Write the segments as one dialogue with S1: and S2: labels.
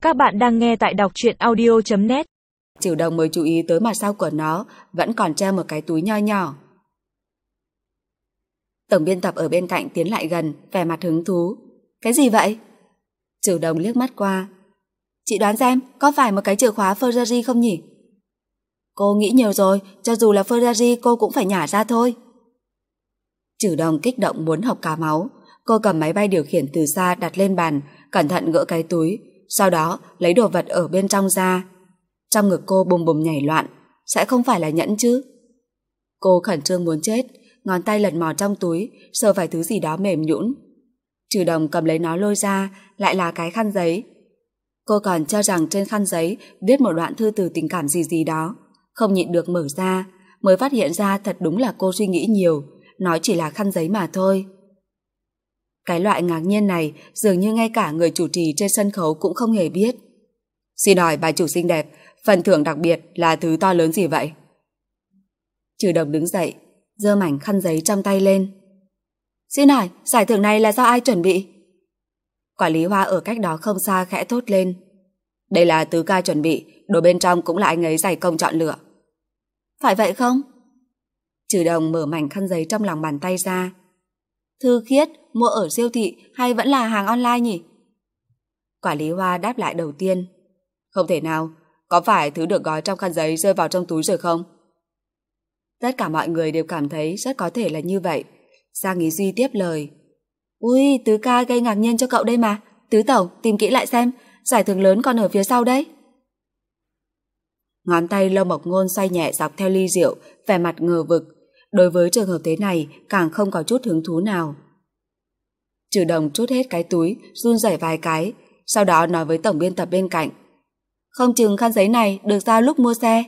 S1: Các bạn đang nghe tại đọc truyện audio.net.
S2: Trừ Đồng mới chú ý tới mặt sau của nó vẫn còn treo một cái túi nho nhỏ. Tổng biên tập ở bên cạnh tiến lại gần, vẻ mặt hứng thú. Cái gì vậy? Trừ Đồng liếc mắt qua. Chị đoán xem, có phải một cái chìa khóa Ferrari không nhỉ? Cô nghĩ nhiều rồi, cho dù là Ferrari cô cũng phải nhả ra thôi. Trừ Đồng kích động muốn học cả máu. Cô cầm máy bay điều khiển từ xa đặt lên bàn, cẩn thận gỡ cái túi, sau đó lấy đồ vật ở bên trong ra. Trong ngực cô bùm bùm nhảy loạn, sẽ không phải là nhẫn chứ? Cô khẩn trương muốn chết, ngón tay lật mò trong túi, sờ phải thứ gì đó mềm nhũn. Trừ Đồng cầm lấy nó lôi ra, lại là cái khăn giấy. Cô còn cho rằng trên khăn giấy viết một đoạn thư từ tình cảm gì gì đó, không nhịn được mở ra, mới phát hiện ra thật đúng là cô suy nghĩ nhiều, nó chỉ là khăn giấy mà thôi. Cái loại ngạc nhiên này dường như ngay cả người chủ trì trên sân khấu cũng không hề biết. Xin hỏi bà chủ xinh đẹp, phần thưởng đặc biệt là thứ to lớn gì vậy? Trừ Đồng đứng dậy, giơ mảnh khăn giấy trong tay lên. Xin hỏi, giải thưởng này là do ai chuẩn bị? Quản lý Hoa ở cách đó không xa khẽ thốt lên. Đây là tứ ca chuẩn bị, đồ bên trong cũng là anh ấy dày công chọn lựa. Phải vậy không? Trừ Đồng mở mảnh khăn giấy trong lòng bàn tay ra. Thư khiết, mua ở siêu thị hay vẫn là hàng online nhỉ? Quản lý Hoa đáp lại đầu tiên. Không thể nào, có phải thứ được gói trong khăn giấy rơi vào trong túi rồi không? Tất cả mọi người đều cảm thấy rất có thể là như vậy. Giang Ý Duy tiếp lời. Ui, tứ ca gây ngạc nhiên cho cậu đây mà. Tứ tẩu, tìm kỹ lại xem, giải thưởng lớn còn ở phía sau đấy. Ngón tay Lâu Mộc Ngôn xoay nhẹ dọc theo ly rượu, vẻ mặt ngờ vực. Đối với trường hợp thế này càng không có chút hứng thú nào. Trừ Đồng trút hết cái túi, run rẩy vài cái, sau đó nói với tổng biên tập bên cạnh. Không chừng khăn giấy này được giao lúc mua xe.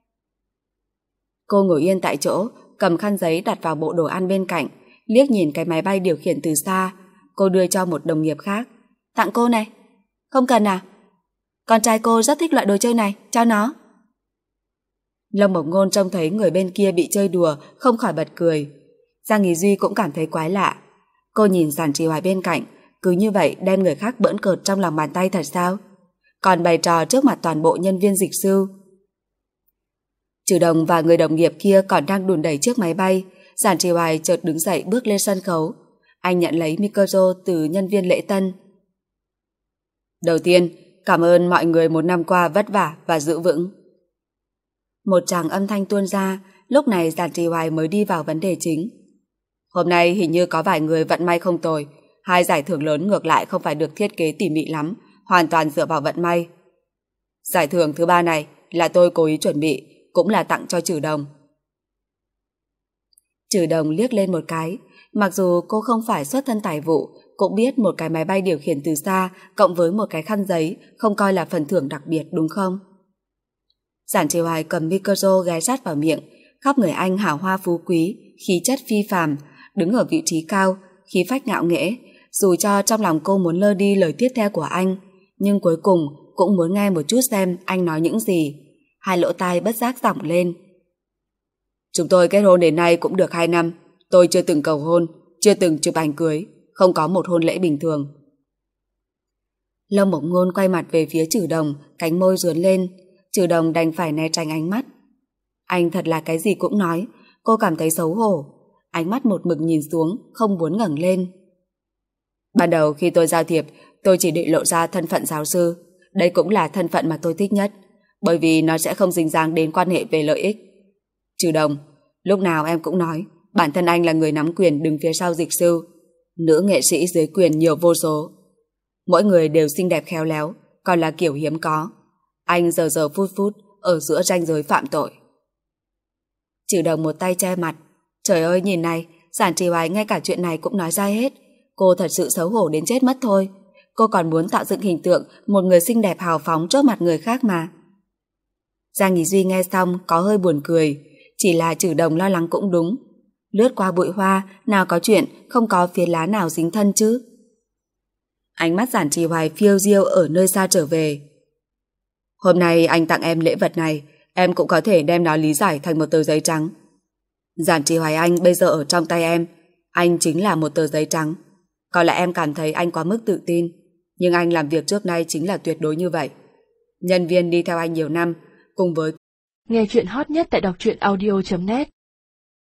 S2: Cô ngồi yên tại chỗ, cầm khăn giấy đặt vào bộ đồ ăn bên cạnh, liếc nhìn cái máy bay điều khiển từ xa. Cô đưa cho một đồng nghiệp khác. Tặng cô này. Không cần à? Con trai cô rất thích loại đồ chơi này, cho nó. Lâm Mộc Ngôn trông thấy người bên kia bị chơi đùa, không khỏi bật cười. Giang Ý Duy cũng cảm thấy quái lạ. Cô nhìn Giản Trì Hoài bên cạnh, cứ như vậy đem người khác bỡn cợt trong lòng bàn tay thật sao? Còn bày trò trước mặt toàn bộ nhân viên dịch sư. Trừ Đồng và người đồng nghiệp kia còn đang đùn đẩy chiếc máy bay. Giản Trì Hoài chợt đứng dậy bước lên sân khấu. Anh nhận lấy micro từ nhân viên lễ tân. Đầu tiên, cảm ơn mọi người một năm qua vất vả và giữ vững. Một tràng âm thanh tuôn ra, lúc này Giản Trì Hoài mới đi vào vấn đề chính. Hôm nay hình như có vài người vận may không tồi, 2 giải thưởng lớn ngược lại không phải được thiết kế tỉ mỉ lắm, hoàn toàn dựa vào vận may. Giải thưởng thứ 3 này là tôi cố ý chuẩn bị, cũng là tặng cho Trừ Đồng. Trừ Đồng liếc lên một cái, mặc dù cô không phải xuất thân tài vụ, cũng biết một cái máy bay điều khiển từ xa cộng với một cái khăn giấy không coi là phần thưởng đặc biệt đúng không? Giản Trì Hoài cầm micro ghé sát vào miệng, khắp người anh hào hoa phú quý, khí chất phi phàm, đứng ở vị trí cao, khí phách ngạo nghễ. Dù cho trong lòng cô muốn lơ đi lời tiếp theo của anh, nhưng cuối cùng cũng muốn nghe một chút xem anh nói những gì. Hai lỗ tai bất giác giọng lên. Chúng tôi kết hôn đến nay cũng được 2 năm, tôi chưa từng cầu hôn, chưa từng chụp ảnh cưới, không có một hôn lễ bình thường. Lâm Mộc Ngôn quay mặt về phía Trừ Đồng, cánh môi rướn lên. Trừ Đồng đành phải né tránh ánh mắt. Anh thật là cái gì cũng nói, cô cảm thấy xấu hổ. Ánh mắt một mực nhìn xuống, không muốn ngẩng lên. Ban đầu khi tôi giao thiệp, tôi chỉ định lộ ra thân phận giáo sư. Đây cũng là thân phận mà tôi thích nhất, bởi vì nó sẽ không dính dáng đến quan hệ về lợi ích. Trừ Đồng, lúc nào em cũng nói, bản thân anh là người nắm quyền đứng phía sau dịch sư. Nữ nghệ sĩ dưới quyền nhiều vô số. Mỗi người đều xinh đẹp khéo léo, còn là kiểu hiếm có. Anh giờ giờ phút phút ở giữa ranh giới phạm tội. Trừ Đồng một tay che mặt. Trời ơi nhìn này, Giản Trì Hoài ngay cả chuyện này cũng nói ra hết. Cô thật sự xấu hổ đến chết mất thôi. Cô còn muốn tạo dựng hình tượng một người xinh đẹp hào phóng trước mặt người khác mà. Giang Ý Duy nghe xong có hơi buồn cười. Chỉ là Trừ Đồng lo lắng cũng đúng. Lướt qua bụi hoa, nào có chuyện không có phiến lá nào dính thân chứ. Ánh mắt Giản Trì Hoài phiêu diêu ở nơi xa trở về. Hôm nay anh tặng em lễ vật này, em cũng có thể đem nó lý giải thành một tờ giấy trắng. Giản Trì Hoài anh bây giờ ở trong tay em, anh chính là một tờ giấy trắng. Có lẽ em cảm thấy anh quá mức tự tin. Nhưng anh làm việc trước nay chính là tuyệt đối như vậy. Nhân viên đi theo anh nhiều năm, cùng với
S1: nghe chuyện hot nhất tại đọc truyện audio.net